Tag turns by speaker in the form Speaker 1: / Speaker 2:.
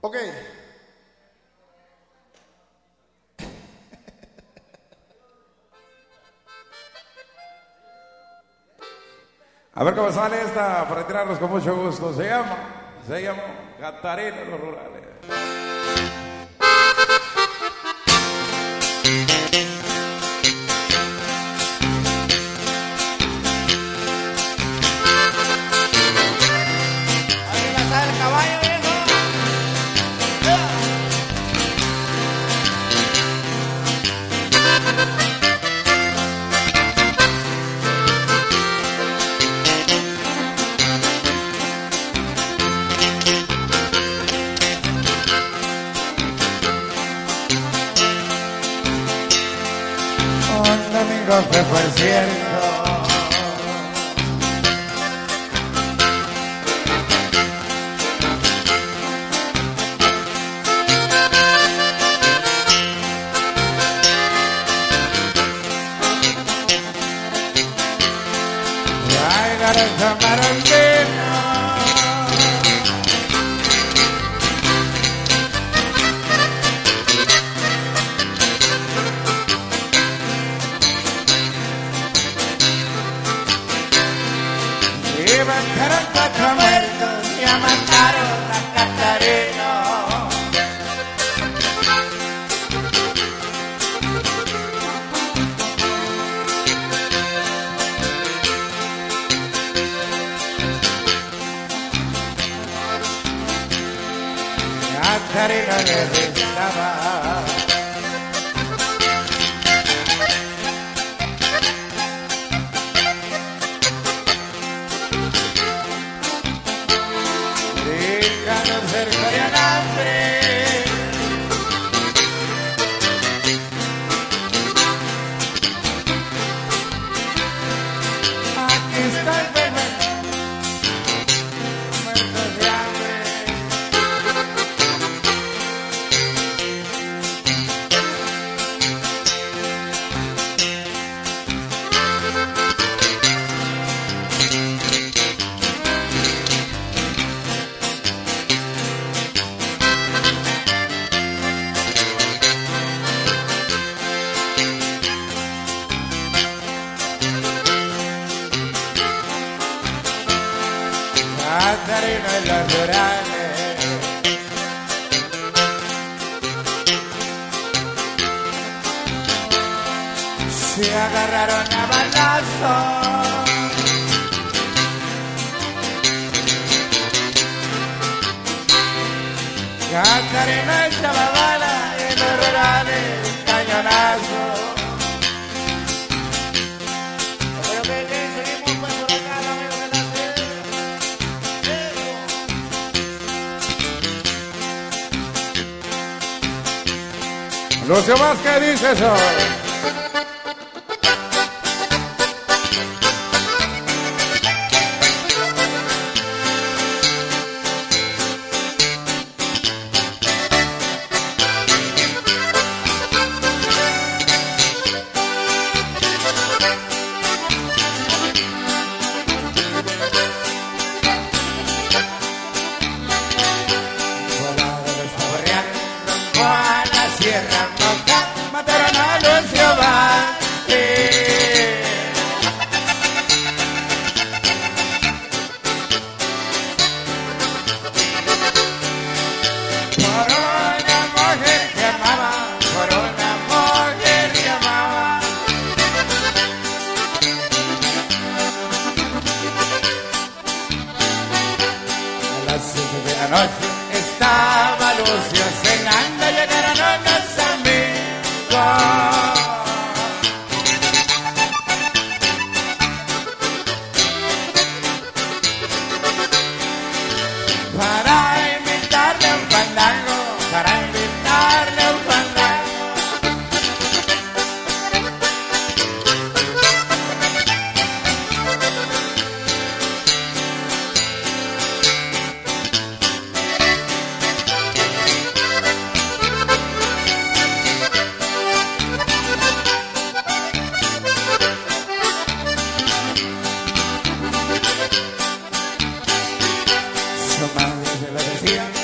Speaker 1: Ok. A ver cómo sale esta para retirarnos con mucho gusto. Se llama Catarina Los Rurales.
Speaker 2: Se fue el cielo, traigan el camarandino. Y mataron 4 muertos, ya mataron a Catarino. Catarino necesitaba cerca de alambre. Aquí está el bebé, muertos de hambre. Catarina y los Rurales se agarraron a balazos. Catarina echaba bala y los Rurales cañonazo.
Speaker 1: Lucio Más, ¿qué dice eso?
Speaker 2: Mataron a Lucio Más. Por una mujer que amaba, por una mujer que amaba. A las 7 de la noche estaba Lucio cenando, llegaron unos amigos. Para invitarle a un fandango, para invitarle a un fandango. Su madre se lo decía.